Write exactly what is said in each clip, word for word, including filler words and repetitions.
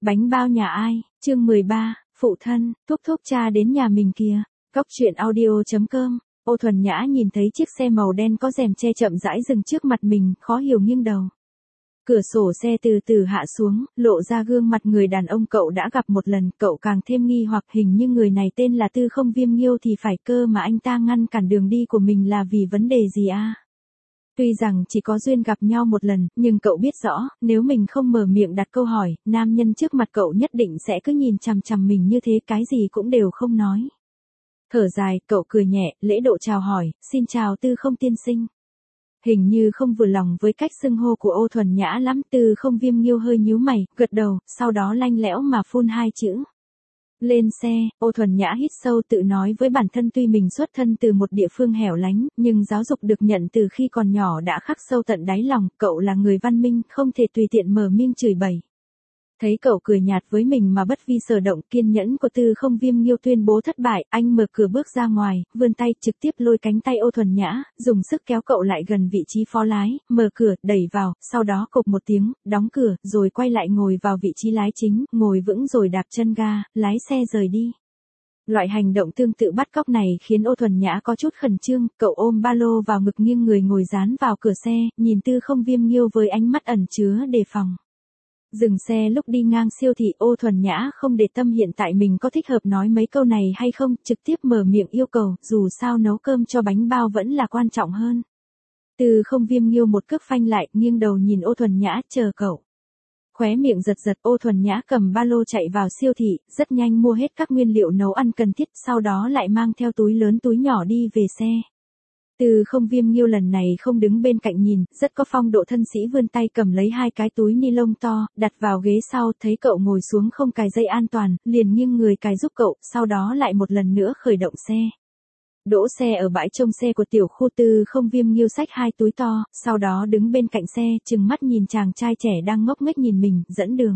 Bánh bao nhà ai, chương mười ba, phụ thân, thúc thúc cha đến nhà mình kìa. Cóc truyện audio chấm com. Ô Thuần Nhã nhìn thấy chiếc xe màu đen có rèm che chậm rãi dừng trước mặt mình, khó hiểu nghiêng đầu. Cửa sổ xe từ từ hạ xuống, lộ ra gương mặt người đàn ông cậu đã gặp một lần, cậu càng thêm nghi hoặc hình như người này tên là Tư Không Viêm Nghiêu thì phải, cơ mà anh ta ngăn cản đường đi của mình là vì vấn đề gì à? Tuy rằng chỉ có duyên gặp nhau một lần, nhưng cậu biết rõ, nếu mình không mở miệng đặt câu hỏi, nam nhân trước mặt cậu nhất định sẽ cứ nhìn chằm chằm mình như thế, cái gì cũng đều không nói. Thở dài, cậu cười nhẹ, lễ độ chào hỏi, xin chào Tư Không tiên sinh. Hình như không vừa lòng với cách xưng hô của Ô Thuần Nhã lắm, Tư Không Viêm Nghiêu hơi nhíu mày, gật đầu, sau đó lanh lẽo mà phun hai chữ. Lên xe, Ô Thuần Nhã hít sâu tự nói với bản thân tuy mình xuất thân từ một địa phương hẻo lánh, nhưng giáo dục được nhận từ khi còn nhỏ đã khắc sâu tận đáy lòng, cậu là người văn minh, không thể tùy tiện mở miệng chửi bậy. Thấy cậu cười nhạt với mình mà bất vi sở động, kiên nhẫn của Tư Không Viêm Nghiêu tuyên bố thất bại, anh mở cửa bước ra ngoài, vươn tay trực tiếp lôi cánh tay Ô Thuần Nhã, dùng sức kéo cậu lại gần vị trí phó lái, mở cửa, đẩy vào, sau đó cộp một tiếng, đóng cửa, rồi quay lại ngồi vào vị trí lái chính, ngồi vững rồi đạp chân ga, lái xe rời đi. Loại hành động tương tự bắt cóc này khiến Ô Thuần Nhã có chút khẩn trương, cậu ôm ba lô vào ngực nghiêng người ngồi dán vào cửa xe, nhìn Tư Không Viêm Nghiêu với ánh mắt ẩn chứa đề phòng. Dừng xe lúc đi ngang siêu thị, Ô Thuần Nhã không để tâm hiện tại mình có thích hợp nói mấy câu này hay không, trực tiếp mở miệng yêu cầu, dù sao nấu cơm cho bánh bao vẫn là quan trọng hơn. Tư Không Viêm Nghiêu một cước phanh lại, nghiêng đầu nhìn Ô Thuần Nhã, chờ cậu. Khóe miệng giật giật, Ô Thuần Nhã cầm ba lô chạy vào siêu thị, rất nhanh mua hết các nguyên liệu nấu ăn cần thiết, sau đó lại mang theo túi lớn túi nhỏ đi về xe. Tư Không Viêm Nghiêu lần này không đứng bên cạnh nhìn, rất có phong độ thân sĩ, vươn tay cầm lấy hai cái túi ni lông to, đặt vào ghế sau, thấy cậu ngồi xuống không cài dây an toàn, liền nghiêng người cài giúp cậu, sau đó lại một lần nữa khởi động xe. Đỗ xe ở bãi trông xe của tiểu khu, Tư Không Viêm Nghiêu xách hai túi to, sau đó đứng bên cạnh xe, trừng mắt nhìn chàng trai trẻ đang ngốc nghếch nhìn mình, dẫn đường.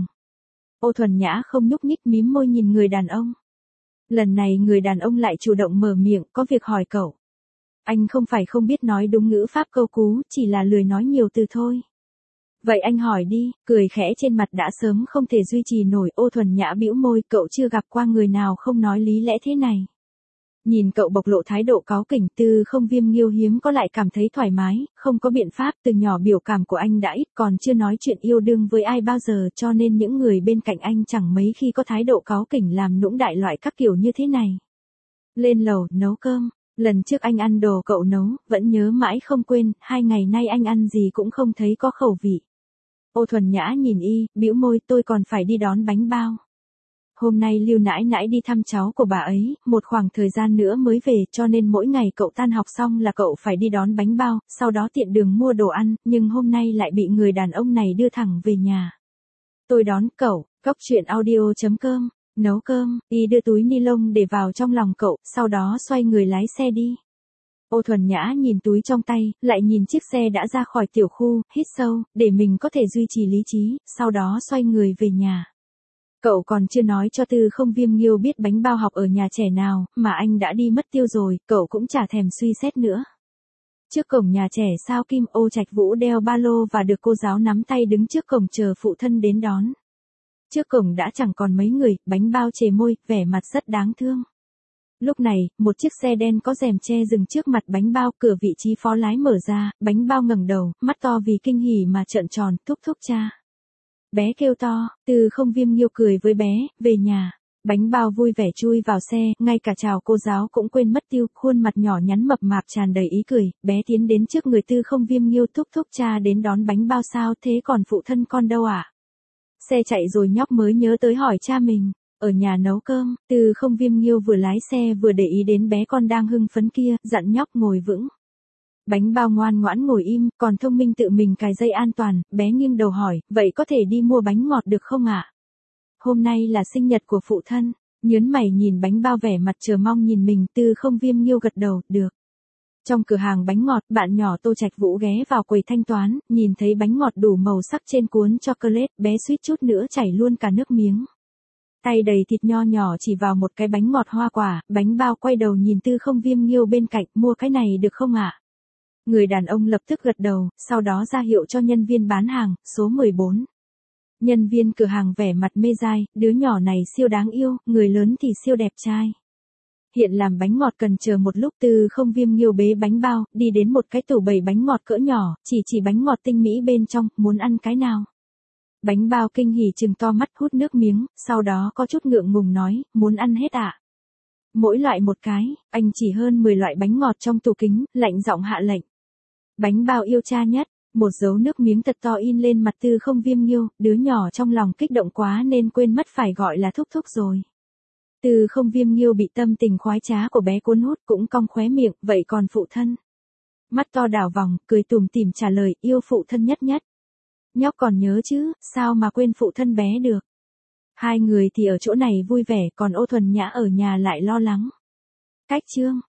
Ô Thuần Nhã không nhúc nhích, mím môi nhìn người đàn ông. Lần này người đàn ông lại chủ động mở miệng, có việc hỏi cậu. Anh không phải không biết nói đúng ngữ pháp câu cú, chỉ là lười nói nhiều từ thôi. Vậy anh hỏi đi, cười khẽ trên mặt đã sớm không thể duy trì nổi. Ô Thuần Nhã bĩu môi, cậu chưa gặp qua người nào không nói lý lẽ thế này. Nhìn cậu bộc lộ thái độ cáu kỉnh, Tư Không Viêm Nghiêu hiếm có lại cảm thấy thoải mái, không có biện pháp, từ nhỏ biểu cảm của anh đã ít, còn chưa nói chuyện yêu đương với ai bao giờ, cho nên những người bên cạnh anh chẳng mấy khi có thái độ cáu kỉnh làm nũng đại loại các kiểu như thế này. Lên lầu, nấu cơm. Lần trước anh ăn đồ cậu nấu, vẫn nhớ mãi không quên, hai ngày nay anh ăn gì cũng không thấy có khẩu vị. Ô Thuần Nhã nhìn y, bĩu môi, tôi còn phải đi đón bánh bao. Hôm nay Lưu nãi nãi đi thăm cháu của bà ấy, một khoảng thời gian nữa mới về, cho nên mỗi ngày cậu tan học xong là cậu phải đi đón bánh bao, sau đó tiện đường mua đồ ăn, nhưng hôm nay lại bị người đàn ông này đưa thẳng về nhà. Tôi đón cậu, cóc truyện audio chấm com. Nấu cơm, y đưa túi ni lông để vào trong lòng cậu, sau đó xoay người lái xe đi. Ô Thuần Nhã nhìn túi trong tay, lại nhìn chiếc xe đã ra khỏi tiểu khu, hít sâu, để mình có thể duy trì lý trí, sau đó xoay người về nhà. Cậu còn chưa nói cho Tư Không Viêm Nghiêu biết bánh bao học ở nhà trẻ nào, mà anh đã đi mất tiêu rồi, cậu cũng chả thèm suy xét nữa. Trước cổng nhà trẻ Sao Kim, Ô Trạch Vũ đeo ba lô và được cô giáo nắm tay đứng trước cổng chờ phụ thân đến đón. Trước cổng đã chẳng còn mấy người, bánh bao chề môi, vẻ mặt rất đáng thương. Lúc này, một chiếc xe đen có rèm che dừng trước mặt bánh bao, cửa vị trí phó lái mở ra, bánh bao ngẩng đầu, mắt to vì kinh hỉ mà trợn tròn, thúc thúc cha. Bé kêu to, Tư Không Viêm Nghiêu cười với bé, về nhà. Bánh bao vui vẻ chui vào xe, ngay cả chào cô giáo cũng quên mất tiêu, khuôn mặt nhỏ nhắn mập mạp tràn đầy ý cười, bé tiến đến trước người Tư Không Viêm Nghiêu, thúc thúc cha đến đón bánh bao sao, thế còn phụ thân con đâu ạ? À? Xe chạy rồi nhóc mới nhớ tới hỏi cha mình, ở nhà nấu cơm. Tư Không Viêm Nghiêu vừa lái xe vừa để ý đến bé con đang hưng phấn kia, dặn nhóc ngồi vững. Bánh bao ngoan ngoãn ngồi im, còn thông minh tự mình cài dây an toàn, bé nghiêng đầu hỏi, vậy có thể đi mua bánh ngọt được không ạ? À? Hôm nay là sinh nhật của phụ thân, nhớn mày nhìn bánh bao vẻ mặt chờ mong nhìn mình, Tư Không Viêm Nghiêu gật đầu, được. Trong cửa hàng bánh ngọt, bạn nhỏ Tô Trạch Vũ ghé vào quầy thanh toán, nhìn thấy bánh ngọt đủ màu sắc trên cuốn chocolate, bé suýt chút nữa chảy luôn cả nước miếng. Tay đầy thịt nho nhỏ chỉ vào một cái bánh ngọt hoa quả, bánh bao quay đầu nhìn Tư Không Viêm Nghiêu bên cạnh, mua cái này được không ạ? À? Người đàn ông lập tức gật đầu, sau đó ra hiệu cho nhân viên bán hàng, số mười bốn. Nhân viên cửa hàng vẻ mặt mê dai, đứa nhỏ này siêu đáng yêu, người lớn thì siêu đẹp trai. Hiện làm bánh ngọt cần chờ một lúc. Từ Không Viêm Nghiêu bế bánh bao, đi đến một cái tủ bày bánh ngọt cỡ nhỏ, chỉ chỉ bánh ngọt tinh mỹ bên trong, muốn ăn cái nào. Bánh bao kinh hỉ trừng to mắt hút nước miếng, sau đó có chút ngượng ngùng nói, muốn ăn hết ạ. À? Mỗi loại một cái, anh chỉ hơn mười loại bánh ngọt trong tủ kính, lạnh giọng hạ lệnh. Bánh bao yêu cha nhất, một dấu nước miếng thật to in lên mặt Từ Không Viêm Nghiêu, đứa nhỏ trong lòng kích động quá nên quên mất phải gọi là thúc thúc rồi. Từ Không Viêm Nghiêu bị tâm tình khoái trá của bé cuốn hút cũng cong khóe miệng, vậy còn phụ thân? Mắt to đảo vòng, cười tủm tỉm trả lời, yêu phụ thân nhất nhất. Nhóc còn nhớ chứ, sao mà quên phụ thân bé được. Hai người thì ở chỗ này vui vẻ, còn Ô Thuần Nhã ở nhà lại lo lắng. Cách chương